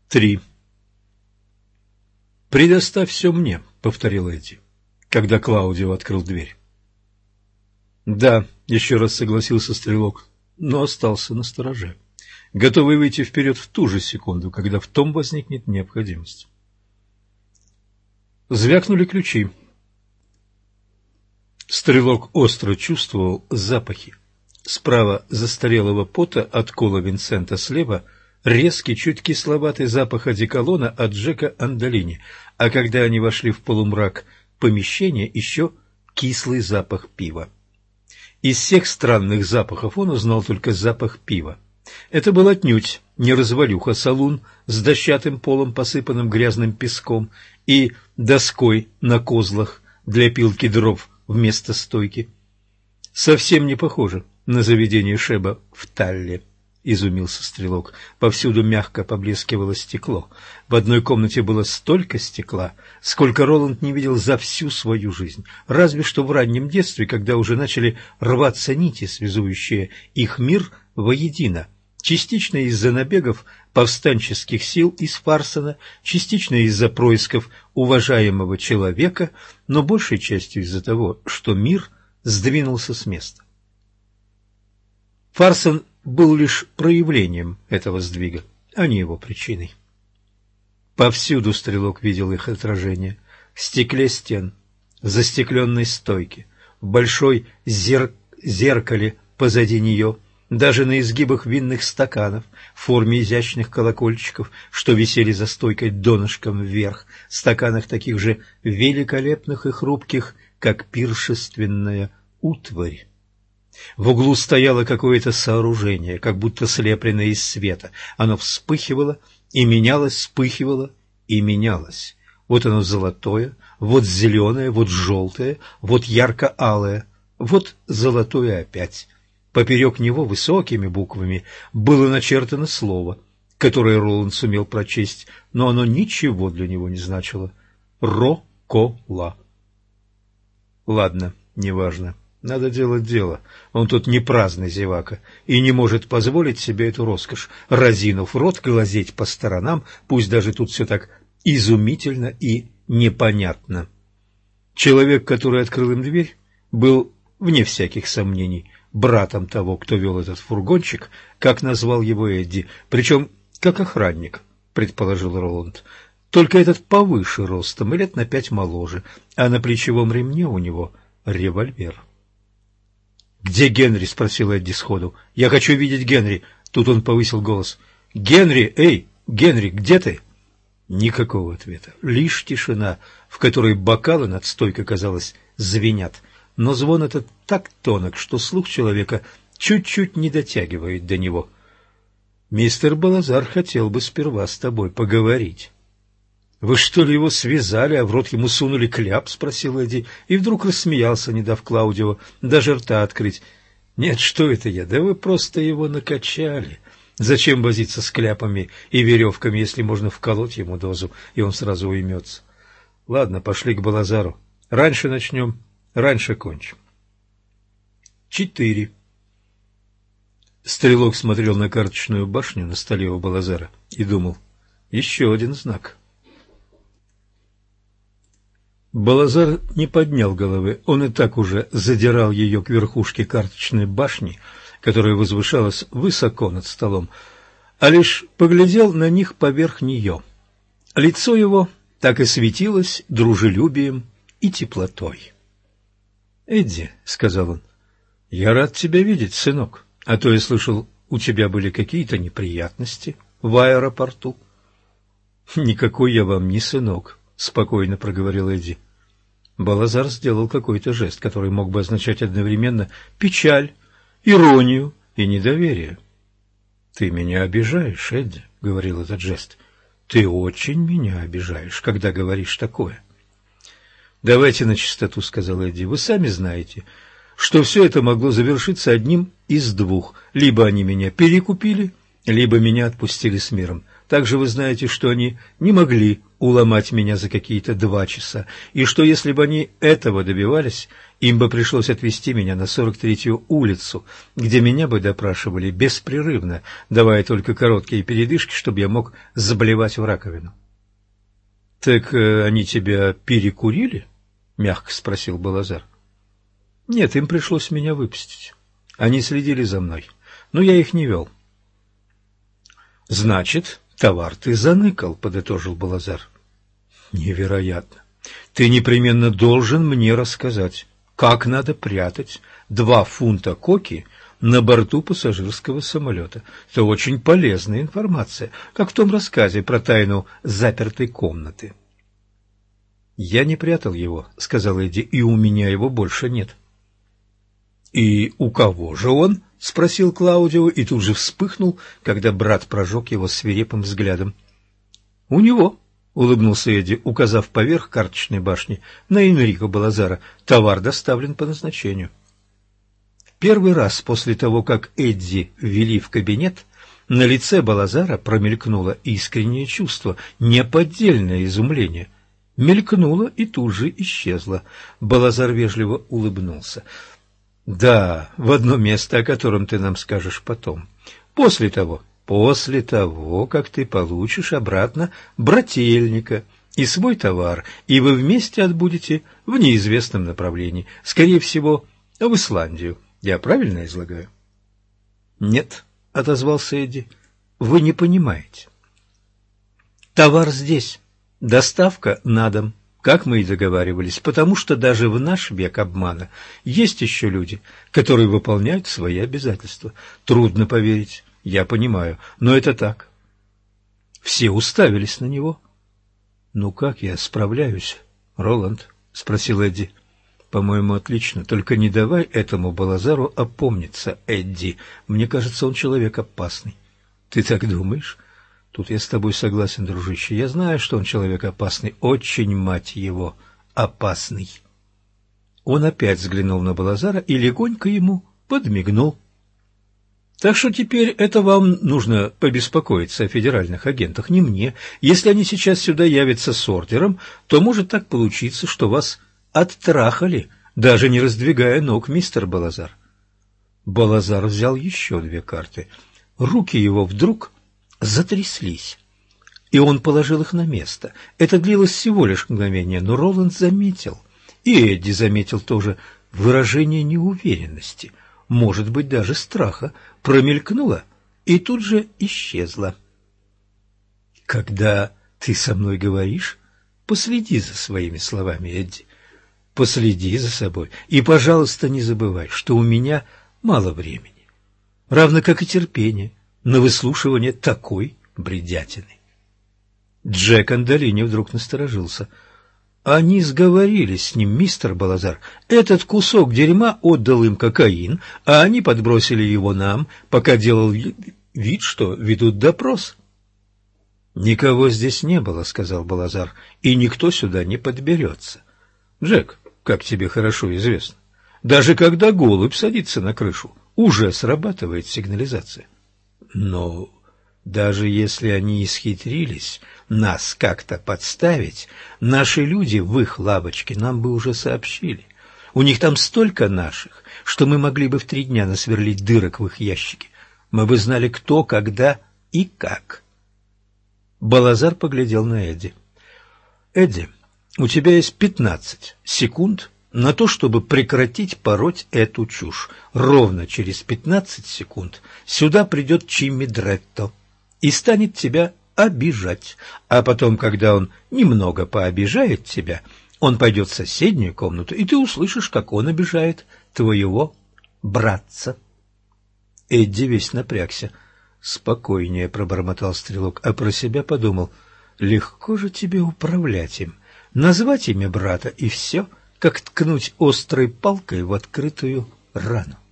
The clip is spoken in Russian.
3. «Предоставь все мне», — повторил Эдди, когда Клаудио открыл дверь. «Да», — еще раз согласился Стрелок, но остался настороже, готовый выйти вперед в ту же секунду, когда в том возникнет необходимость. Звякнули ключи. Стрелок остро чувствовал запахи. Справа застарелого пота от Кола Винсента, слева резкий, чуть кисловатый запах одеколона от Джека Андолини, а когда они вошли в полумрак помещения, еще кислый запах пива. Из всех странных запахов он узнал только запах пива. Это был отнюдь не развалюха-салун с дощатым полом, посыпанным грязным песком, и доской на козлах для пилки дров вместо стойки. Совсем не похоже на заведение Шеба в Талле, изумился Стрелок. Повсюду мягко поблескивало стекло. В одной комнате было столько стекла, сколько Роланд не видел за всю свою жизнь, разве что в раннем детстве, когда уже начали рваться нити, связующие их мир воедино, частично из-за набегов повстанческих сил из Фарсона, частично из-за происков уважаемого человека, но большей частью из-за того, что мир сдвинулся с места. Фарсон был лишь проявлением этого сдвига, а не его причиной. Повсюду Стрелок видел их отражение: в стекле стен, в застекленной стойке, в большой зеркале позади нее, даже на изгибах винных стаканов в форме изящных колокольчиков, что висели за стойкой донышком вверх, стаканах таких же великолепных и хрупких, как пиршественная утварь. В углу стояло какое-то сооружение, как будто слепленное из света. Оно вспыхивало и менялось, вспыхивало и менялось. Вот оно золотое, вот зеленое, вот желтое, вот ярко-алое, вот золотое опять. Поперек него высокими буквами было начертано слово, которое Роланд сумел прочесть, но оно ничего для него не значило. Ро-ко-ла. Ладно, неважно. Надо делать дело. Он тут не праздный зевака и не может позволить себе эту роскошь, разинув рот, глазеть по сторонам, пусть даже тут все так изумительно и непонятно. Человек, который открыл им дверь, был, вне всяких сомнений, братом того, кто вел этот фургончик, как назвал его Эдди, причем как охранник, предположил Роланд. Только этот повыше ростом и лет на 5 моложе, а на плечевом ремне у него револьвер. «Где Генри?» — спросил Эдди сходу. «Я хочу видеть Генри!» Тут он повысил голос. «Генри! Эй, Генри, где ты?» Никакого ответа. Лишь тишина, в которой бокалы над стойкой, казалось, звенят. Но звон этот так тонок, что слух человека чуть-чуть не дотягивает до него. «Мистер Балазар хотел бы сперва с тобой поговорить». «Вы что ли его связали, а в рот ему сунули кляп?» — спросил Эдди, и вдруг рассмеялся, не дав Клаудио даже рта открыть. «Нет, что это я? Да вы просто его накачали. Зачем возиться с кляпами и веревками, если можно вколоть ему дозу, и он сразу уймется? Ладно, пошли к Балазару. Раньше начнем, раньше кончим». 4. Стрелок смотрел на карточную башню на столе у Балазара и думал: еще один знак. Балазар не поднял головы, он и так уже задирал ее к верхушке карточной башни, которая возвышалась высоко над столом, а лишь поглядел на них поверх нее. Лицо его так и светилось дружелюбием и теплотой. «Эдди», — сказал он, — «я рад тебя видеть, сынок, а то я слышал, у тебя были какие-то неприятности в аэропорту». «Никакой я вам не сынок», — спокойно проговорил Эдди. Балазар сделал какой-то жест, который мог бы означать одновременно печаль, иронию и недоверие. «Ты меня обижаешь, Эдди», — говорил этот жест. «Ты очень меня обижаешь, когда говоришь такое». «Давайте на чистоту», — сказал Эдди. «Вы сами знаете, что все это могло завершиться одним из двух. Либо они меня перекупили, либо меня отпустили с миром. Также вы знаете, что они не могли уломать меня за какие-то 2 часа, и что если бы они этого добивались, им бы пришлось отвезти меня на 43-ю улицу, где меня бы допрашивали беспрерывно, давая только короткие передышки, чтобы я мог заблевать в раковину. — Так они тебя перекурили? — мягко спросил Балазар. — Нет, им пришлось меня выпустить. Они следили за мной, но я их не вел. — Значит, товар ты заныкал, — подытожил Балазар. — Невероятно. Ты непременно должен мне рассказать, как надо прятать 2 фунта коки на борту пассажирского самолета. Это очень полезная информация, как в том рассказе про тайну запертой комнаты. — Я не прятал его, — сказал Эдди, — и у меня его больше нет. — И у кого же он? — спросил Клаудио и тут же вспыхнул, когда брат прожег его свирепым взглядом. — У него, — улыбнулся Эдди, указав поверх карточной башни на Энрико Балазара. — Товар доставлен по назначению. Первый раз после того, как Эдди ввели в кабинет, на лице Балазара промелькнуло искреннее чувство, неподдельное изумление. Мелькнуло и тут же исчезло. Балазар вежливо улыбнулся. — Да, в одно место, о котором ты нам скажешь потом. После того, как ты получишь обратно брательника и свой товар, и вы вместе отбудете в неизвестном направлении, скорее всего, в Исландию. Я правильно излагаю? — Нет, — отозвался Эдди, — вы не понимаете. Товар здесь, доставка на дом, как мы и договаривались, потому что даже в наш век обмана есть еще люди, которые выполняют свои обязательства. Трудно поверить, я понимаю, но это так. Все уставились на него. — Ну как я справляюсь, Роланд? — спросил Эдди. — По-моему, отлично. Только не давай этому Балазару опомниться, Эдди. Мне кажется, он человек опасный. — Ты так думаешь? Тут я с тобой согласен, дружище. Я знаю, что он человек опасный. Очень, мать его, опасный. Он опять взглянул на Балазара и легонько ему подмигнул. Так что теперь это вам нужно побеспокоиться о федеральных агентах, не мне. Если они сейчас сюда явятся с ордером, то может так получиться, что вас оттрахали, даже не раздвигая ног, мистер Балазар. Балазар взял еще 2 карты. Руки его вдруг затряслись, и он положил их на место. Это длилось всего лишь мгновение, но Роланд заметил, и Эдди заметил тоже, выражение неуверенности, может быть, даже страха, промелькнуло и тут же исчезло. Когда ты со мной говоришь, последи за своими словами, Эдди. Последи за собой и, пожалуйста, не забывай, что у меня мало времени, равно как и терпения на выслушивание такой бредятины. Джек Андолини вдруг насторожился. Они сговорились с ним, мистер Балазар. Этот кусок дерьма отдал им кокаин, а они подбросили его нам, пока делал вид, что ведут допрос. — Никого здесь не было, — сказал Балазар, — и никто сюда не подберется. Джек, как тебе хорошо известно, даже когда голубь садится на крышу, уже срабатывает сигнализация. Но даже если они исхитрились нас как-то подставить, наши люди в их лавочке нам бы уже сообщили. У них там столько наших, что мы могли бы в 3 дня насверлить дырок в их ящике. Мы бы знали, кто, когда и как. Балазар поглядел на Эдди. — Эдди, у тебя есть 15 секунд на то, чтобы прекратить пороть эту чушь. Ровно через 15 секунд сюда придет Чимми Дретто и станет тебя обижать. А потом, когда он немного пообижает тебя, он пойдет в соседнюю комнату, и ты услышишь, как он обижает твоего братца. Эдди весь напрягся. «Спокойнее», — пробормотал стрелок, а про себя подумал: «Легко же тебе управлять им. Назвать имя брата, и все, как ткнуть острой палкой в открытую рану».